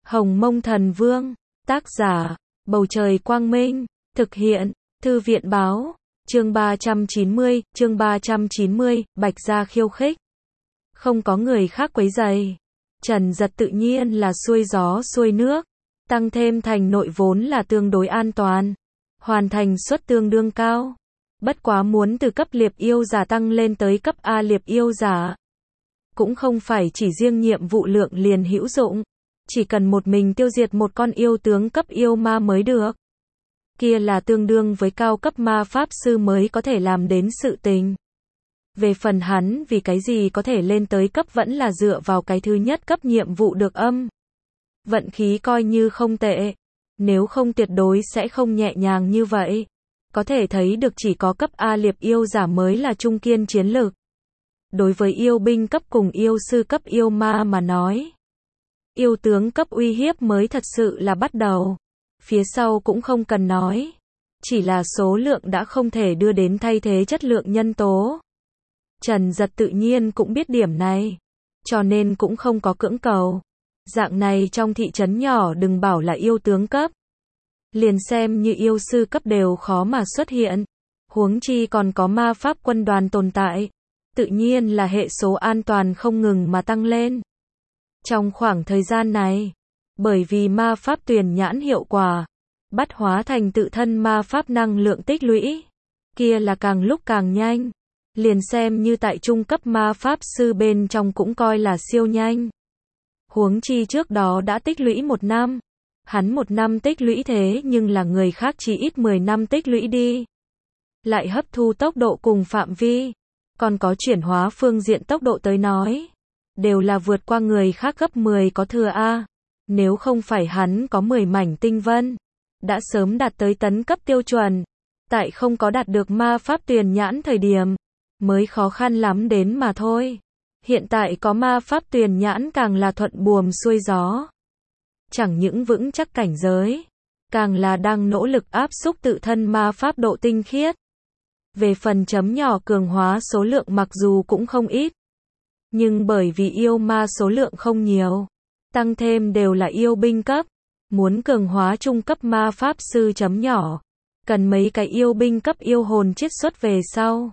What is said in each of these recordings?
Hồng Mông Thần Vương, tác giả, Bầu Trời Quang Minh, thực hiện, Thư viện Báo, chương 390, Bạch Gia khiêu khích. Không có người khác quấy rầy. Trần Giật tự nhiên là xuôi gió xuôi nước, tăng thêm thành nội vốn là tương đối an toàn, hoàn thành suất tương đương cao. Bất quá muốn từ cấp liệp yêu giả tăng lên tới cấp A liệp yêu giả, cũng không phải chỉ riêng nhiệm vụ lượng liền hữu dụng, chỉ cần một mình tiêu diệt một con yêu tướng cấp yêu ma mới được. Kia là tương đương với cao cấp ma pháp sư mới có thể làm đến sự tình. Về phần hắn vì cái gì có thể lên tới cấp vẫn là dựa vào cái thứ nhất cấp nhiệm vụ được âm. Vận khí coi như không tệ, nếu không tuyệt đối sẽ không nhẹ nhàng như vậy. Có thể thấy được chỉ có cấp A liệp yêu giả mới là trung kiên chiến lực. Đối với yêu binh cấp cùng yêu sư cấp yêu ma mà nói, yêu tướng cấp uy hiếp mới thật sự là bắt đầu. Phía sau cũng không cần nói, chỉ là số lượng đã không thể đưa đến thay thế chất lượng nhân tố. Trần Giật tự nhiên cũng biết điểm này, cho nên cũng không có cưỡng cầu. Dạng này trong thị trấn nhỏ đừng bảo là yêu tướng cấp, liền xem như yêu sư cấp đều khó mà xuất hiện, huống chi còn có ma pháp quân đoàn tồn tại, tự nhiên là hệ số an toàn không ngừng mà tăng lên. Trong khoảng thời gian này, bởi vì ma pháp tuyền nhãn hiệu quả, bắt hóa thành tự thân ma pháp năng lượng tích lũy, kia là càng lúc càng nhanh, liền xem như tại trung cấp ma pháp sư bên trong cũng coi là siêu nhanh. Huống chi trước đó đã tích lũy 1 năm, hắn 1 năm tích lũy thế nhưng là người khác chỉ ít 10 năm tích lũy đi. Lại hấp thu tốc độ cùng phạm vi, còn có chuyển hóa phương diện tốc độ tới nói, đều là vượt qua người khác gấp 10 có thừa a. Nếu không phải hắn có 10 mảnh tinh vân, đã sớm đạt tới tấn cấp tiêu chuẩn, tại không có đạt được ma pháp tuyền nhãn thời điểm, mới khó khăn lắm đến mà thôi. Hiện tại có ma pháp tuyền nhãn càng là thuận buồm xuôi gió. Chẳng những vững chắc cảnh giới, càng là đang nỗ lực áp xúc tự thân ma pháp độ tinh khiết. Về phần chấm nhỏ cường hóa số lượng mặc dù cũng không ít, nhưng bởi vì yêu ma số lượng không nhiều, tăng thêm đều là yêu binh cấp, muốn cường hóa trung cấp ma pháp sư chấm nhỏ, cần mấy cái yêu binh cấp yêu hồn chiết xuất về sau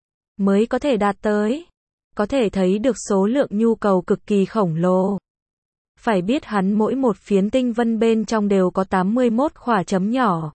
mới có thể đạt tới. Có thể thấy được số lượng nhu cầu cực kỳ khổng lồ. Phải biết hắn mỗi một phiến tinh vân bên trong đều có 81 khỏa chấm nhỏ.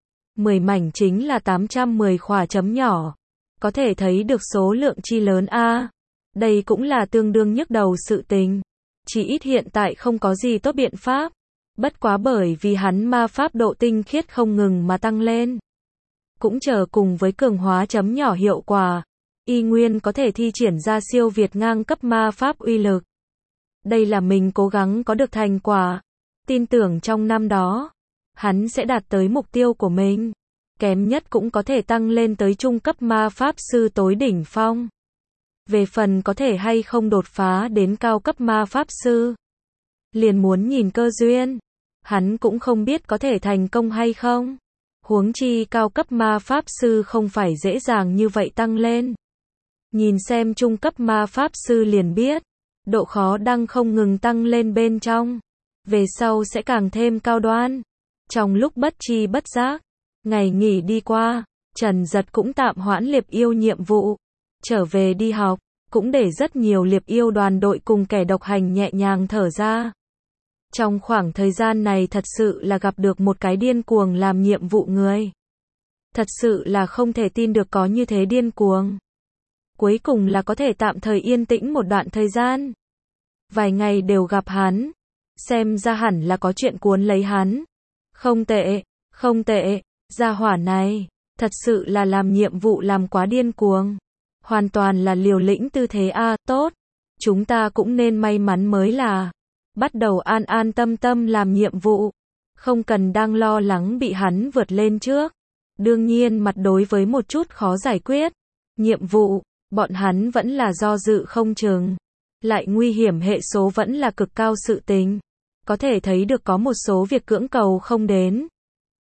10 mảnh chính là 810 khỏa chấm nhỏ. Có thể thấy được số lượng chi lớn a. Đây cũng là tương đương nhức đầu sự tình. Chỉ ít hiện tại không có gì tốt biện pháp. Bất quá bởi vì hắn ma pháp độ tinh khiết không ngừng mà tăng lên, cũng chờ cùng với cường hóa chấm nhỏ hiệu quả, y nguyên có thể thi triển ra siêu việt ngang cấp ma pháp uy lực. Đây là mình cố gắng có được thành quả. Tin tưởng trong năm đó, hắn sẽ đạt tới mục tiêu của mình. Kém nhất cũng có thể tăng lên tới trung cấp ma pháp sư tối đỉnh phong. Về phần có thể hay không đột phá đến cao cấp ma pháp sư, liền muốn nhìn cơ duyên. Hắn cũng không biết có thể thành công hay không. Huống chi cao cấp ma pháp sư không phải dễ dàng như vậy tăng lên. Nhìn xem trung cấp ma pháp sư liền biết, độ khó đang không ngừng tăng lên bên trong. Về sau sẽ càng thêm cao đoan. Trong lúc bất tri bất giác, ngày nghỉ đi qua, Trần Giật cũng tạm hoãn liệp yêu nhiệm vụ, trở về đi học, cũng để rất nhiều liệp yêu đoàn đội cùng kẻ độc hành nhẹ nhàng thở ra. Trong khoảng thời gian này thật sự là gặp được một cái điên cuồng làm nhiệm vụ người. Thật sự là không thể tin được có như thế điên cuồng. Cuối cùng là có thể tạm thời yên tĩnh một đoạn thời gian. Vài ngày đều gặp hắn, xem ra hẳn là có chuyện cuốn lấy hắn. Không tệ, không tệ, gia hỏa này, thật sự là làm nhiệm vụ làm quá điên cuồng. Hoàn toàn là liều lĩnh tư thế a, tốt. Chúng ta cũng nên may mắn mới là. Bắt đầu an an tâm tâm làm nhiệm vụ. Không cần đang lo lắng bị hắn vượt lên trước. Đương nhiên mặt đối với một chút khó giải quyết nhiệm vụ, bọn hắn vẫn là do dự không chừng. Lại nguy hiểm hệ số vẫn là cực cao sự tình. Có thể thấy được có một số việc cưỡng cầu không đến.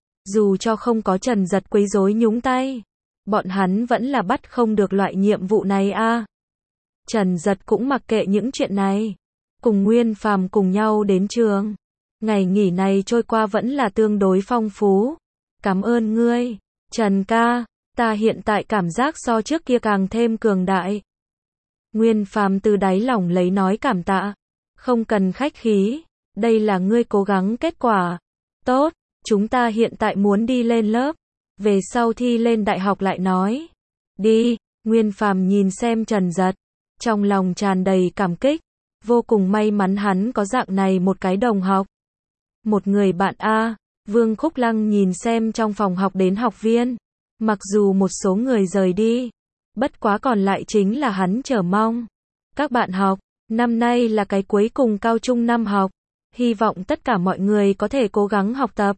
Dù cho không có Trần Giật quấy rối nhúng tay, bọn hắn vẫn là bắt không được loại nhiệm vụ này a. Trần Giật cũng mặc kệ những chuyện này, cùng Nguyên Phàm cùng nhau đến trường. Ngày nghỉ này trôi qua vẫn là tương đối phong phú. Cảm ơn ngươi, Trần ca, ta hiện tại cảm giác so trước kia càng thêm cường đại. Nguyên Phàm từ đáy lòng lấy nói cảm tạ. Không cần khách khí, đây là ngươi cố gắng kết quả. Tốt, chúng ta hiện tại muốn đi lên lớp. Về sau thi lên đại học lại nói. Đi, Nguyên Phàm nhìn xem Trần Dật. Trong lòng tràn đầy cảm kích. Vô cùng may mắn hắn có dạng này một cái đồng học. Một người bạn A. Vương Khúc Lăng nhìn xem trong phòng học đến học viên. Mặc dù một số người rời đi. Bất quá còn lại chính là hắn chờ mong. Các bạn học, năm nay là cái cuối cùng cao trung năm học. Hy vọng tất cả mọi người có thể cố gắng học tập.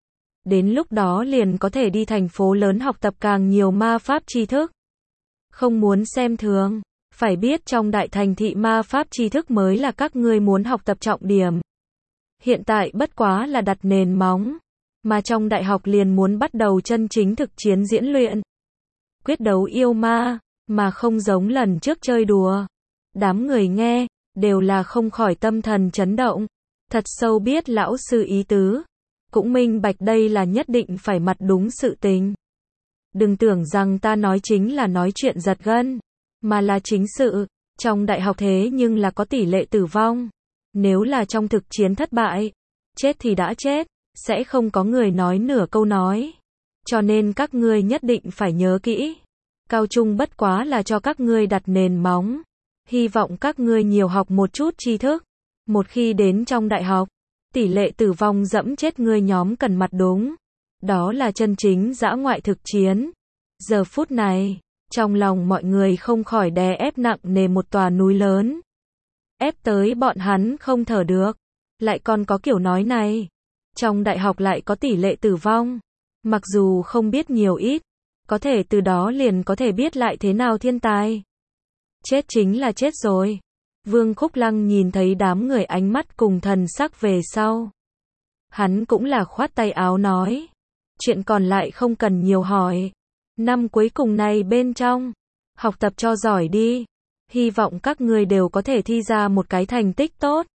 Đến lúc đó liền có thể đi thành phố lớn học tập càng nhiều ma pháp tri thức. Không muốn xem thường, phải biết trong đại thành thị ma pháp tri thức mới là các ngươi muốn học tập trọng điểm. Hiện tại bất quá là đặt nền móng, mà trong đại học liền muốn bắt đầu chân chính thực chiến diễn luyện. Quyết đấu yêu ma, mà không giống lần trước chơi đùa. Đám người nghe, đều là không khỏi tâm thần chấn động. Thật sâu biết lão sư ý tứ. Cũng minh bạch đây là nhất định phải mặt đúng sự tình. Đừng tưởng rằng ta nói chính là nói chuyện giật gân, mà là chính sự. Trong đại học thế nhưng là có tỷ lệ tử vong. Nếu là trong thực chiến thất bại, chết thì đã chết, sẽ không có người nói nửa câu nói. Cho nên các ngươi nhất định phải nhớ kỹ. Cao trung bất quá là cho các ngươi đặt nền móng. Hy vọng các ngươi nhiều học một chút tri thức. Một khi đến trong đại học, tỷ lệ tử vong dẫm chết ngươi nhóm cần mặt đúng. Đó là chân chính dã ngoại thực chiến. Giờ phút này, trong lòng mọi người không khỏi đè ép nặng nề một tòa núi lớn. Ép tới bọn hắn không thở được. Lại còn có kiểu nói này. Trong đại học lại có tỷ lệ tử vong. Mặc dù không biết nhiều ít, có thể từ đó liền có thể biết lại thế nào thiên tai. Chết chính là chết rồi. Vương Khúc Lăng nhìn thấy đám người ánh mắt cùng thần sắc về sau. Hắn cũng là khoát tay áo nói. Chuyện còn lại không cần nhiều hỏi. Năm cuối cùng này bên trong, học tập cho giỏi đi. Hy vọng các ngươi đều có thể thi ra một cái thành tích tốt.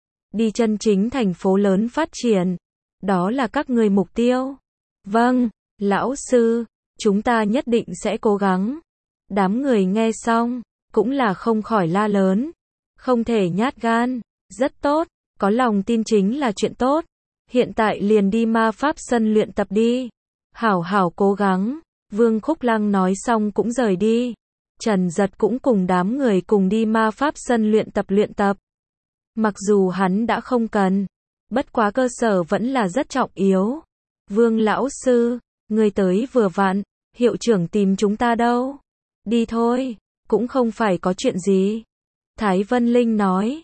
Đi chân chính thành phố lớn phát triển. Đó là các ngươi mục tiêu. Vâng, lão sư, chúng ta nhất định sẽ cố gắng. Đám người nghe xong, cũng là không khỏi la lớn. Không thể nhát gan, rất tốt, có lòng tin chính là chuyện tốt. Hiện tại liền đi ma pháp sân luyện tập đi. Hảo hảo cố gắng. Vương Khúc Lăng nói xong cũng rời đi. Trần Dật cũng cùng đám người cùng đi ma pháp sân luyện tập. Mặc dù hắn đã không cần, bất quá cơ sở vẫn là rất trọng yếu. Vương lão sư, người tới vừa vặn, hiệu trưởng tìm chúng ta đâu. Đi thôi, cũng không phải có chuyện gì. Thái Vân Linh nói,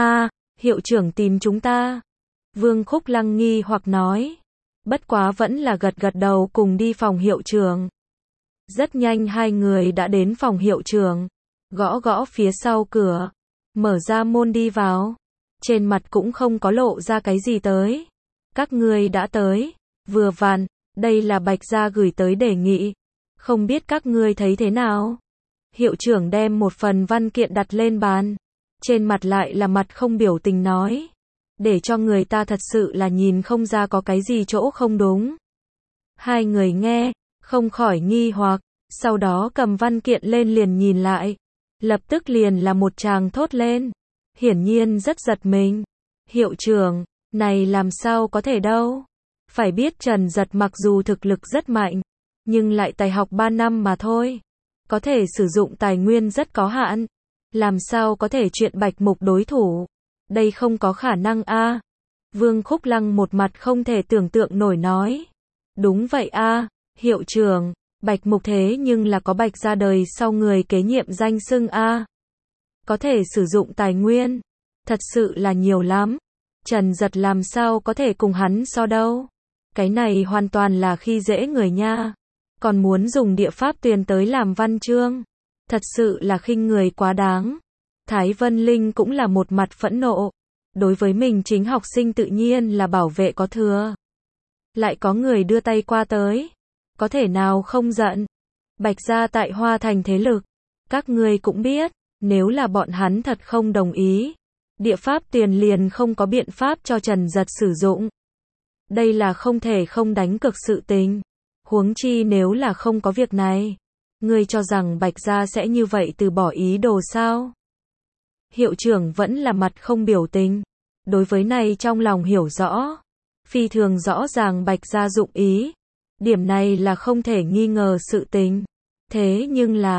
hiệu trưởng tìm chúng ta. Vương Khúc Lăng nghi hoặc nói. Bất quá vẫn là gật gật đầu cùng đi phòng hiệu trưởng. Rất nhanh hai người đã đến phòng hiệu trưởng. Gõ gõ phía sau cửa. Mở ra môn đi vào. Trên mặt cũng không có lộ ra cái gì tới. Các ngươi đã tới. Vừa vặn, đây là Bạch Gia gửi tới đề nghị. Không biết các ngươi thấy thế nào? Hiệu trưởng đem một phần văn kiện đặt lên bàn. Trên mặt lại là mặt không biểu tình nói. Để cho người ta thật sự là nhìn không ra có cái gì chỗ không đúng. Hai người nghe, không khỏi nghi hoặc, sau đó cầm văn kiện lên liền nhìn lại. Lập tức liền là một tràng thốt lên. Hiển nhiên rất giật mình. Hiệu trưởng, này làm sao có thể đâu. Phải biết Trần Dật mặc dù thực lực rất mạnh, nhưng lại tài học 3 năm mà thôi. Có thể sử dụng tài nguyên rất có hạn. Làm sao có thể chuyện Bạch Mục đối thủ. Đây không có khả năng a. Vương Khúc Lăng một mặt không thể tưởng tượng nổi nói. Đúng vậy a, hiệu trưởng, Bạch Mục thế nhưng là có Bạch Gia đời sau người kế nhiệm danh xưng a. Có thể sử dụng tài nguyên, thật sự là nhiều lắm. Trần Dật làm sao có thể cùng hắn so đâu. Cái này hoàn toàn là khi dễ người nha. Còn muốn dùng địa pháp tuyền tới làm văn chương. Thật sự là khinh người quá đáng. Thái Vân Linh cũng là một mặt phẫn nộ. Đối với mình chính học sinh tự nhiên là bảo vệ có thừa. Lại có người đưa tay qua tới. Có thể nào không giận. Bạch Gia tại Hoa Thành thế lực. Các ngươi cũng biết, nếu là bọn hắn thật không đồng ý. địa pháp tuyền liền không có biện pháp cho Trần Giật sử dụng. Đây là không thể không đánh cược sự tình. Huống chi nếu là không có việc này, ngươi cho rằng Bạch gia sẽ như vậy từ bỏ ý đồ sao? Hiệu trưởng vẫn là mặt không biểu tình. Đối với này trong lòng hiểu rõ, phi thường rõ ràng Bạch gia dụng ý. Điểm này là không thể nghi ngờ sự tình. Thế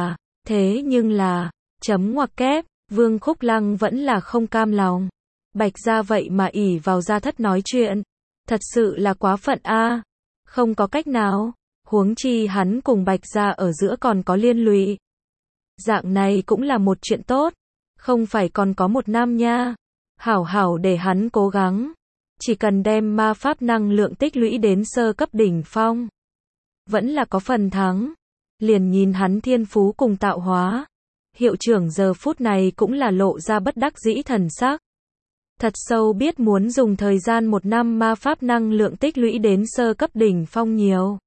nhưng là, chấm ngoặc kép, Vương Khúc Lăng vẫn là không cam lòng. Bạch gia vậy mà ỷ vào gia thất nói chuyện. Thật sự là quá phận a. Không có cách nào, huống chi hắn cùng Bạch gia ở giữa còn có liên lụy. Dạng này cũng là một chuyện tốt, không phải còn có một năm nha. Hảo hảo để hắn cố gắng, chỉ cần đem ma pháp năng lượng tích lũy đến sơ cấp đỉnh phong, vẫn là có phần thắng. Liền nhìn hắn thiên phú cùng tạo hóa. Hiệu trưởng giờ phút này cũng là lộ ra bất đắc dĩ thần sắc. Thật sâu biết muốn dùng thời gian 1 năm ma pháp năng lượng tích lũy đến sơ cấp đỉnh phong nhiều.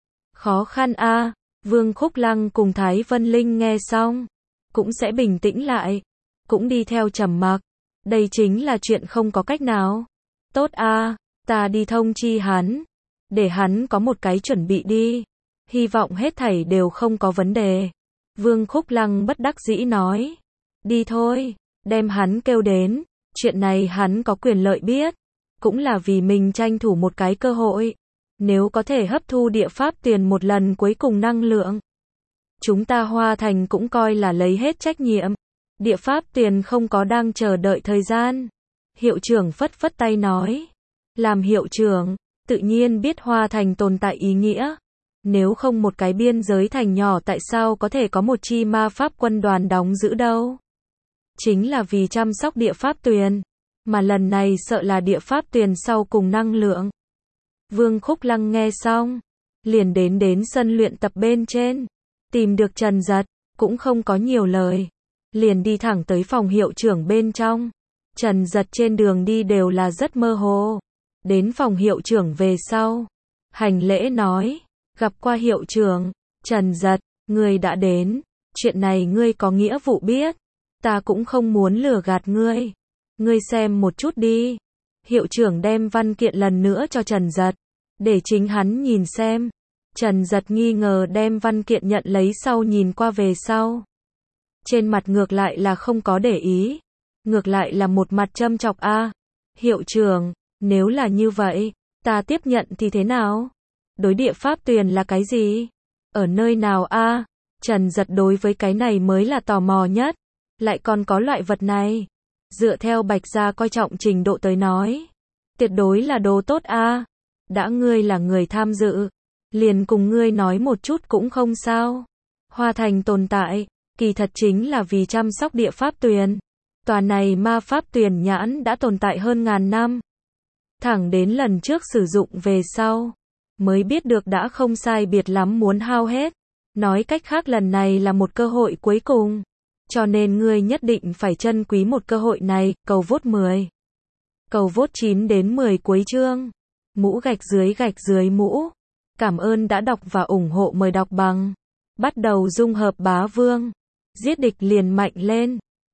Khó khăn a. Vương Khúc Lăng cùng Thái Vân Linh nghe xong, cũng sẽ bình tĩnh lại, cũng đi theo trầm mặc. Đây chính là chuyện không có cách nào. Tốt a, ta đi thông chi hắn, để hắn có một cái chuẩn bị đi. Hy vọng hết thảy đều không có vấn đề. Vương Khúc Lăng bất đắc dĩ nói. Đi thôi, đem hắn kêu đến. Chuyện này hắn có quyền lợi biết, cũng là vì mình tranh thủ một cái cơ hội. Nếu có thể hấp thu địa pháp tiền một lần cuối cùng năng lượng, chúng ta Hoa Thành cũng coi là lấy hết trách nhiệm. Địa pháp tiền không có đang chờ đợi thời gian. Hiệu trưởng phất phất tay nói. Làm hiệu trưởng, tự nhiên biết Hoa Thành tồn tại ý nghĩa. Nếu không một cái biên giới thành nhỏ tại sao có thể có một chi ma pháp quân đoàn đóng giữ đâu? Chính là vì chăm sóc địa pháp tuyền, mà lần này sợ là địa pháp tuyền sau cùng năng lượng. Vương Khúc Lăng nghe xong, liền đến sân luyện tập bên trên, tìm được Trần Giật, cũng không có nhiều lời, liền đi thẳng tới phòng hiệu trưởng bên trong. Trần Giật trên đường đi đều là rất mơ hồ. Đến phòng hiệu trưởng về sau, hành lễ nói, gặp qua hiệu trưởng. Trần Giật, ngươi đã đến, chuyện này ngươi có nghĩa vụ biết, ta cũng không muốn lừa gạt ngươi. Ngươi xem một chút đi. Hiệu trưởng đem văn kiện lần nữa cho Trần Giật, để chính hắn nhìn xem. Trần Giật nghi ngờ đem văn kiện nhận lấy sau nhìn qua về sau. Trên mặt ngược lại là không có để ý, ngược lại là một mặt châm chọc a. Hiệu trưởng, nếu là như vậy, ta tiếp nhận thì thế nào? Đối địa pháp tuyền là cái gì? Ở nơi nào a? Trần Giật đối với cái này mới là tò mò nhất. Lại còn có loại vật này. Dựa theo Bạch gia coi trọng trình độ tới nói, tuyệt đối là đồ tốt a. Đã ngươi là người tham dự, liền cùng ngươi nói một chút cũng không sao. Hoa Thành tồn tại, kỳ thật chính là vì chăm sóc địa pháp tuyền. Tòa này ma pháp tuyền nhãn đã tồn tại hơn ngàn năm. Thẳng đến lần trước sử dụng về sau, mới biết được đã không sai biệt lắm muốn hao hết. Nói cách khác lần này là một cơ hội cuối cùng. Cho nên ngươi nhất định phải trân quý một cơ hội này. Cầu vote 10. Cầu vote 9 đến 10 cuối chương. Mũ gạch dưới mũ. Cảm ơn đã đọc và ủng hộ, mời đọc bằng. Bắt đầu dung hợp bá vương. Giết địch liền mạnh lên.